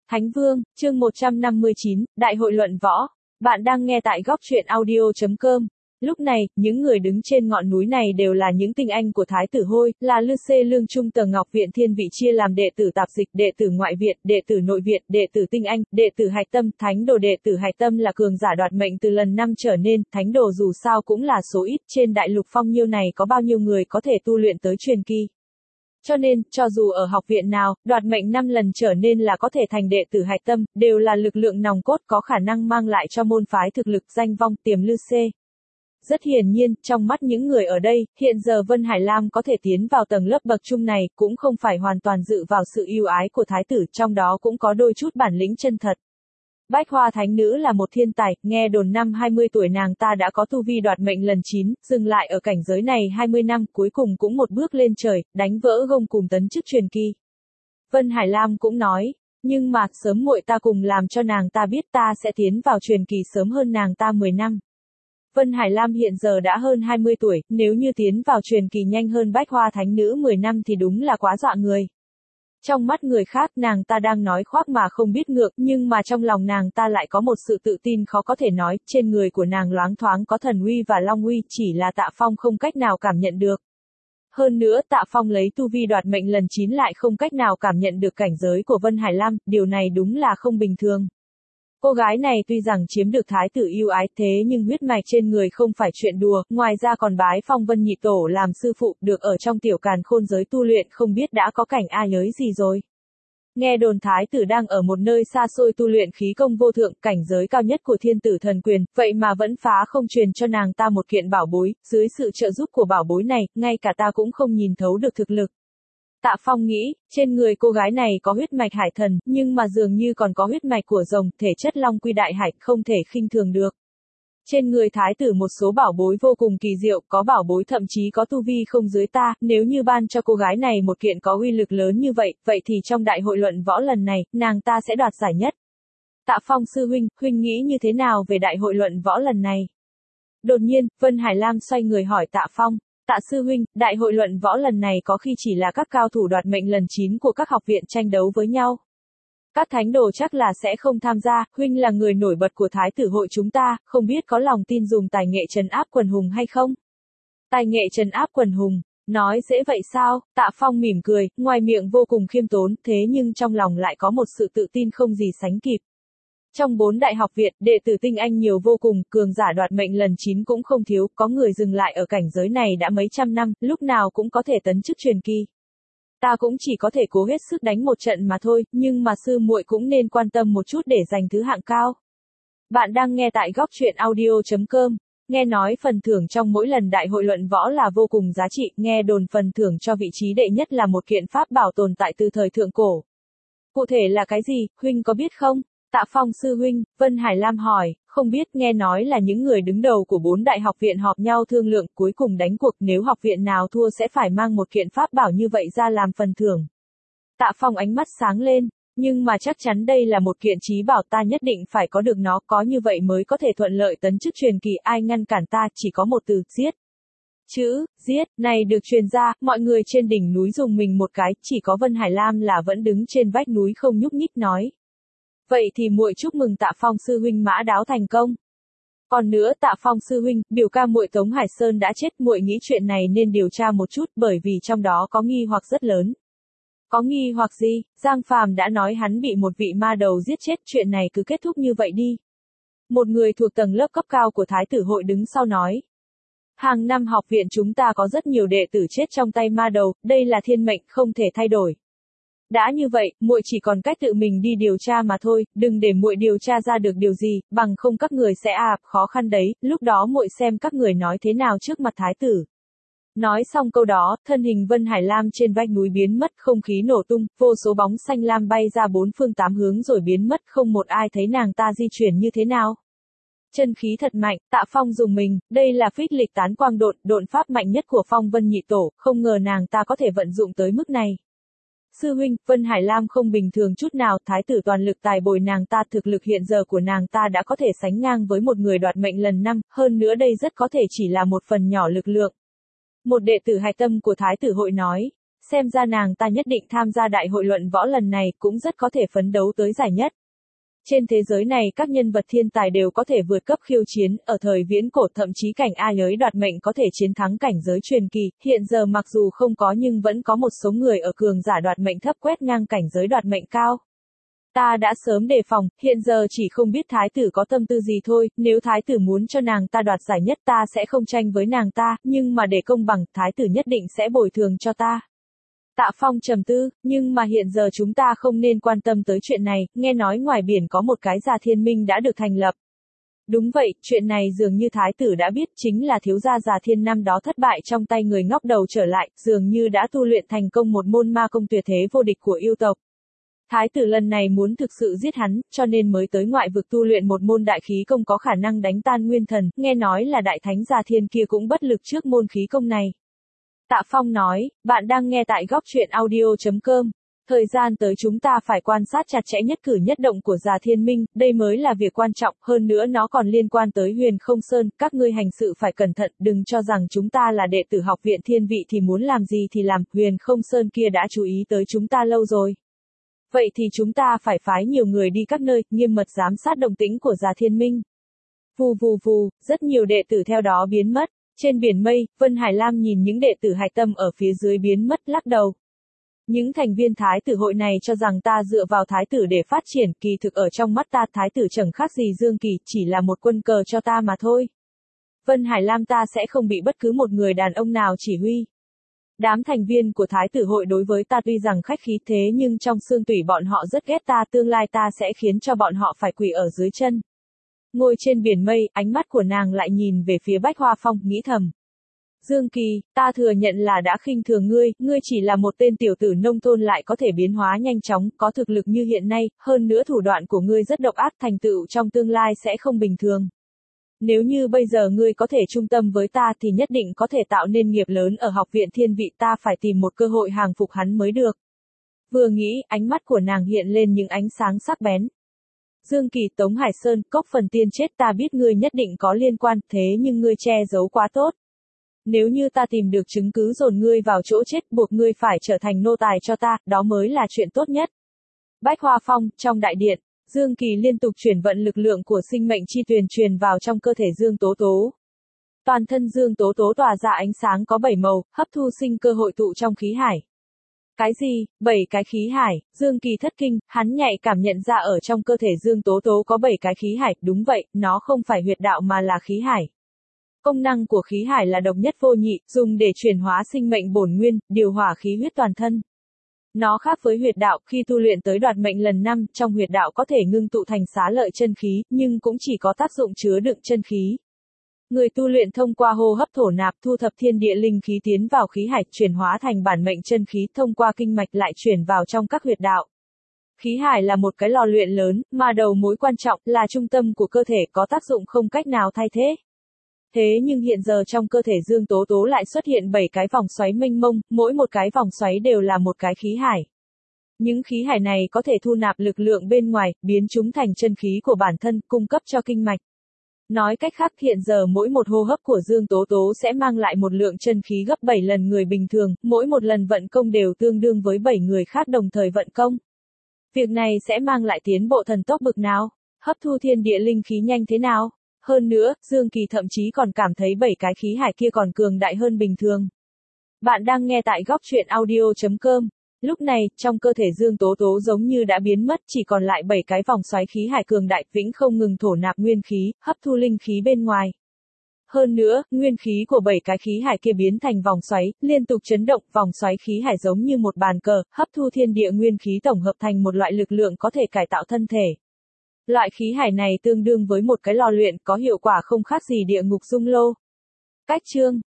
Thánh Vương, chương 159, Đại hội luận võ. Bạn đang nghe tại góc truyện audio.com. Lúc này, những người đứng trên ngọn núi này đều là những tinh anh của Thái tử Hôi, là Lư Xê Lương Trung Tờ Ngọc Viện Thiên vị chia làm đệ tử tạp dịch, đệ tử ngoại viện, đệ tử nội viện, đệ tử tinh anh, đệ tử hạch tâm, thánh đồ. Đệ tử hạch tâm là cường giả đoạt mệnh từ lần 5 trở nên, thánh đồ dù sao cũng là số ít, trên đại lục phong nhiêu này có bao nhiêu người có thể tu luyện tới truyền kỳ. Cho nên, cho dù ở học viện nào, đoạt mệnh 5 lần trở nên là có thể thành đệ tử hạch tâm, đều là lực lượng nòng cốt có khả năng mang lại cho môn phái thực lực danh vong tiềm Lư Xê. Rất hiển nhiên, trong mắt những người ở đây, hiện giờ Vân Hải Lam có thể tiến vào tầng lớp bậc trung này, cũng không phải hoàn toàn dựa vào sự ưu ái của thái tử, trong đó cũng có đôi chút bản lĩnh chân thật. Bách Hoa Thánh Nữ là một thiên tài, nghe đồn năm 20 tuổi nàng ta đã có tu vi đoạt mệnh lần 9, dừng lại ở cảnh giới này 20 năm, cuối cùng cũng một bước lên trời, đánh vỡ gông cùm tấn chức truyền kỳ. Vân Hải Lam cũng nói, nhưng mà, sớm muội ta cùng làm cho nàng ta biết ta sẽ tiến vào truyền kỳ sớm hơn nàng ta 10 năm. Vân Hải Lam hiện giờ đã hơn 20 tuổi, nếu như tiến vào truyền kỳ nhanh hơn Bách Hoa Thánh Nữ 10 năm thì đúng là quá dọa người. Trong mắt người khác nàng ta đang nói khoác mà không biết ngượng, nhưng mà trong lòng nàng ta lại có một sự tự tin khó có thể nói, trên người của nàng loáng thoáng có thần uy và long uy, chỉ là Tạ Phong không cách nào cảm nhận được. Hơn nữa Tạ Phong lấy tu vi đoạt mệnh lần 9 lại không cách nào cảm nhận được cảnh giới của Vân Hải Lam, điều này đúng là không bình thường. Cô gái này tuy rằng chiếm được thái tử yêu ái thế nhưng huyết mạch trên người không phải chuyện đùa, ngoài ra còn bái phong Vân Nhị Tổ làm sư phụ, được ở trong tiểu càn khôn giới tu luyện không biết đã có cảnh a giới gì rồi. Nghe đồn thái tử đang ở một nơi xa xôi tu luyện khí công vô thượng, cảnh giới cao nhất của thiên tử thần quyền, vậy mà vẫn phá không truyền cho nàng ta một kiện bảo bối, dưới sự trợ giúp của bảo bối này, ngay cả ta cũng không nhìn thấu được thực lực. Tạ Phong nghĩ, trên người cô gái này có huyết mạch hải thần, nhưng mà dường như còn có huyết mạch của rồng, thể chất long quy đại hải, không thể khinh thường được. Trên người thái tử một số bảo bối vô cùng kỳ diệu, có bảo bối thậm chí có tu vi không dưới ta, nếu như ban cho cô gái này một kiện có uy lực lớn như vậy, vậy thì trong đại hội luận võ lần này, nàng ta sẽ đoạt giải nhất. Tạ Phong sư huynh, huynh nghĩ như thế nào về đại hội luận võ lần này? Đột nhiên, Vân Hải Lam xoay người hỏi Tạ Phong. Tạ sư huynh, đại hội luận võ lần này có khi chỉ là các cao thủ đoạt mệnh lần 9 của các học viện tranh đấu với nhau. Các thánh đồ chắc là sẽ không tham gia, huynh là người nổi bật của thái tử hội chúng ta, không biết có lòng tin dùng tài nghệ trấn áp quần hùng hay không? Tài nghệ trấn áp quần hùng, nói dễ vậy sao? Tạ Phong mỉm cười, ngoài miệng vô cùng khiêm tốn, thế nhưng trong lòng lại có một sự tự tin không gì sánh kịp. Trong 4 đại học viện, đệ tử tinh anh nhiều vô cùng, cường giả đoạt mệnh lần 9 cũng không thiếu, có người dừng lại ở cảnh giới này đã mấy trăm năm, lúc nào cũng có thể tấn chức truyền kỳ. Ta cũng chỉ có thể cố hết sức đánh một trận mà thôi, nhưng mà sư muội cũng nên quan tâm một chút để giành thứ hạng cao. Bạn đang nghe tại góc truyện audio.com. Nghe nói phần thưởng trong mỗi lần đại hội luận võ là vô cùng giá trị, nghe đồn phần thưởng cho vị trí đệ nhất là một kiện pháp bảo tồn tại từ thời thượng cổ. Cụ thể là cái gì, huynh có biết không? Tạ Phong sư huynh, Vân Hải Lam hỏi, không biết, nghe nói là những người đứng đầu của 4 đại học viện họp nhau thương lượng, cuối cùng đánh cuộc, nếu học viện nào thua sẽ phải mang một kiện pháp bảo như vậy ra làm phần thưởng. Tạ Phong ánh mắt sáng lên, nhưng mà chắc chắn đây là một kiện chí bảo, ta nhất định phải có được nó, có như vậy mới có thể thuận lợi tấn chức truyền kỳ, ai ngăn cản ta, chỉ có một từ, giết. Chữ, giết, này được truyền ra, mọi người trên đỉnh núi dùng mình một cái, chỉ có Vân Hải Lam là vẫn đứng trên vách núi không nhúc nhích nói. Vậy thì muội chúc mừng Tạ Phong sư huynh mã đáo thành công. Còn nữa Tạ Phong sư huynh, biểu ca muội Tống Hải Sơn đã chết, muội nghĩ chuyện này nên điều tra một chút, bởi vì trong đó có nghi hoặc rất lớn. Có nghi hoặc gì? Giang Phàm đã nói hắn bị một vị ma đầu giết chết, chuyện này cứ kết thúc như vậy đi. Một người thuộc tầng lớp cấp cao của thái tử hội đứng sau nói. Hàng năm học viện chúng ta có rất nhiều đệ tử chết trong tay ma đầu, đây là thiên mệnh không thể thay đổi. Đã như vậy, muội chỉ còn cách tự mình đi điều tra mà thôi, đừng để muội điều tra ra được điều gì, bằng không các người sẽ khó khăn đấy, lúc đó muội xem các người nói thế nào trước mặt thái tử. Nói xong câu đó, thân hình Vân Hải Lam trên vách núi biến mất, không khí nổ tung, vô số bóng xanh lam bay ra 4 phương 8 hướng rồi biến mất, không một ai thấy nàng ta di chuyển như thế nào. Chân khí thật mạnh, Tạ Phong dùng mình, đây là phích lịch tán quang độn pháp mạnh nhất của Phong Vân Nhị Tổ, không ngờ nàng ta có thể vận dụng tới mức này. Sư huynh, Vân Hải Lam không bình thường chút nào, thái tử toàn lực tài bồi nàng ta, thực lực hiện giờ của nàng ta đã có thể sánh ngang với một người đoạt mệnh lần 5, hơn nữa đây rất có thể chỉ là một phần nhỏ lực lượng. Một đệ tử hạch tâm của thái tử hội nói, xem ra nàng ta nhất định tham gia đại hội luận võ lần này, cũng rất có thể phấn đấu tới giải nhất. Trên thế giới này các nhân vật thiên tài đều có thể vượt cấp khiêu chiến, ở thời viễn cổ thậm chí cảnh A Giới đoạt mệnh có thể chiến thắng cảnh giới truyền kỳ, hiện giờ mặc dù không có nhưng vẫn có một số người ở cường giả đoạt mệnh thấp quét ngang cảnh giới đoạt mệnh cao. Ta đã sớm đề phòng, hiện giờ chỉ không biết thái tử có tâm tư gì thôi, nếu thái tử muốn cho nàng ta đoạt giải nhất ta sẽ không tranh với nàng ta, nhưng mà để công bằng, thái tử nhất định sẽ bồi thường cho ta. Tạ Phong trầm tư, nhưng mà hiện giờ chúng ta không nên quan tâm tới chuyện này, nghe nói ngoài biển có một cái Già Thiên Minh đã được thành lập. Đúng vậy, chuyện này dường như thái tử đã biết, chính là thiếu gia Già Thiên năm đó thất bại trong tay người ngóc đầu trở lại, dường như đã tu luyện thành công một môn ma công tuyệt thế vô địch của yêu tộc. Thái tử lần này muốn thực sự giết hắn, cho nên mới tới ngoại vực tu luyện một môn đại khí công có khả năng đánh tan nguyên thần, nghe nói là đại thánh Già Thiên kia cũng bất lực trước môn khí công này. Tạ Phong nói, bạn đang nghe tại góc truyện audio.com. Thời gian tới chúng ta phải quan sát chặt chẽ nhất cử nhất động của Già Thiên Minh, đây mới là việc quan trọng, hơn nữa nó còn liên quan tới Huyền Không Sơn, các ngươi hành sự phải cẩn thận, đừng cho rằng chúng ta là đệ tử học viện thiên vị thì muốn làm gì thì làm, Huyền Không Sơn kia đã chú ý tới chúng ta lâu rồi. Vậy thì chúng ta phải phái nhiều người đi các nơi, nghiêm mật giám sát động tĩnh của Già Thiên Minh. Vù vù vù, rất nhiều đệ tử theo đó biến mất. Trên biển mây, Vân Hải Lam nhìn những đệ tử hạch tâm ở phía dưới biến mất lắc đầu. Những thành viên thái tử hội này cho rằng ta dựa vào thái tử để phát triển, kỳ thực ở trong mắt ta thái tử chẳng khác gì Dương Kỳ, chỉ là một quân cờ cho ta mà thôi. Vân Hải Lam ta sẽ không bị bất cứ một người đàn ông nào chỉ huy. Đám thành viên của thái tử hội đối với ta tuy rằng khách khí thế nhưng trong xương tủy bọn họ rất ghét ta, tương lai ta sẽ khiến cho bọn họ phải quỳ ở dưới chân. Ngồi trên biển mây, ánh mắt của nàng lại nhìn về phía Bách Hoa Phong, nghĩ thầm. Dương Kỳ, ta thừa nhận là đã khinh thường ngươi, ngươi chỉ là một tên tiểu tử nông thôn lại có thể biến hóa nhanh chóng, có thực lực như hiện nay, hơn nữa thủ đoạn của ngươi rất độc ác, thành tựu trong tương lai sẽ không bình thường. Nếu như bây giờ ngươi có thể trung tâm với ta thì nhất định có thể tạo nên nghiệp lớn ở học viện thiên vị, ta phải tìm một cơ hội hàng phục hắn mới được. Vừa nghĩ, ánh mắt của nàng hiện lên những ánh sáng sắc bén. Dương Kỳ, Tống Hải Sơn, Cốc Phần Tiên chết, ta biết ngươi nhất định có liên quan, thế nhưng ngươi che giấu quá tốt. Nếu như ta tìm được chứng cứ dồn ngươi vào chỗ chết, buộc ngươi phải trở thành nô tài cho ta, đó mới là chuyện tốt nhất. Bách Hoa Phong, trong đại điện, Dương Kỳ liên tục chuyển vận lực lượng của sinh mệnh chi tuyền truyền vào trong cơ thể Dương Tố Tố. Toàn thân Dương Tố Tố tỏa ra ánh sáng có 7 màu, hấp thu sinh cơ hội tụ trong khí hải. Cái gì? 7 cái khí hải? Dương Kỳ thất kinh, hắn nhạy cảm nhận ra ở trong cơ thể Dương Tố Tố có 7 cái khí hải, đúng vậy, nó không phải huyệt đạo mà là khí hải. Công năng của khí hải là độc nhất vô nhị, dùng để chuyển hóa sinh mệnh bổn nguyên, điều hòa khí huyết toàn thân. Nó khác với huyệt đạo, khi tu luyện tới đoạt mệnh lần 5, trong huyệt đạo có thể ngưng tụ thành xá lợi chân khí, nhưng cũng chỉ có tác dụng chứa đựng chân khí. Người tu luyện thông qua hô hấp thổ nạp thu thập thiên địa linh khí tiến vào khí hải, chuyển hóa thành bản mệnh chân khí, thông qua kinh mạch lại chuyển vào trong các huyệt đạo. Khí hải là một cái lò luyện lớn, mà đầu mối quan trọng là trung tâm của cơ thể, có tác dụng không cách nào thay thế. Thế nhưng hiện giờ trong cơ thể Dương Tố Tố lại xuất hiện 7 cái vòng xoáy mênh mông, mỗi một cái vòng xoáy đều là một cái khí hải. Những khí hải này có thể thu nạp lực lượng bên ngoài, biến chúng thành chân khí của bản thân, cung cấp cho kinh mạch. Nói cách khác, hiện giờ mỗi một hô hấp của Dương Tố Tố sẽ mang lại một lượng chân khí gấp 7 lần người bình thường, mỗi một lần vận công đều tương đương với 7 người khác đồng thời vận công. Việc này sẽ mang lại tiến bộ thần tốc bực nào? Hấp thu thiên địa linh khí nhanh thế nào? Hơn nữa, Dương Kỳ thậm chí còn cảm thấy 7 cái khí hải kia còn cường đại hơn bình thường. Bạn đang nghe tại góc truyện audio.com. Lúc này, trong cơ thể Dương Tố Tố giống như đã biến mất, chỉ còn lại 7 cái vòng xoáy khí hải cường đại, vĩnh không ngừng thổ nạp nguyên khí, hấp thu linh khí bên ngoài. Hơn nữa, nguyên khí của 7 cái khí hải kia biến thành vòng xoáy, liên tục chấn động, vòng xoáy khí hải giống như một bàn cờ, hấp thu thiên địa nguyên khí tổng hợp thành một loại lực lượng có thể cải tạo thân thể. Loại khí hải này tương đương với một cái lò luyện, có hiệu quả không khác gì địa ngục dung lô. Cách chương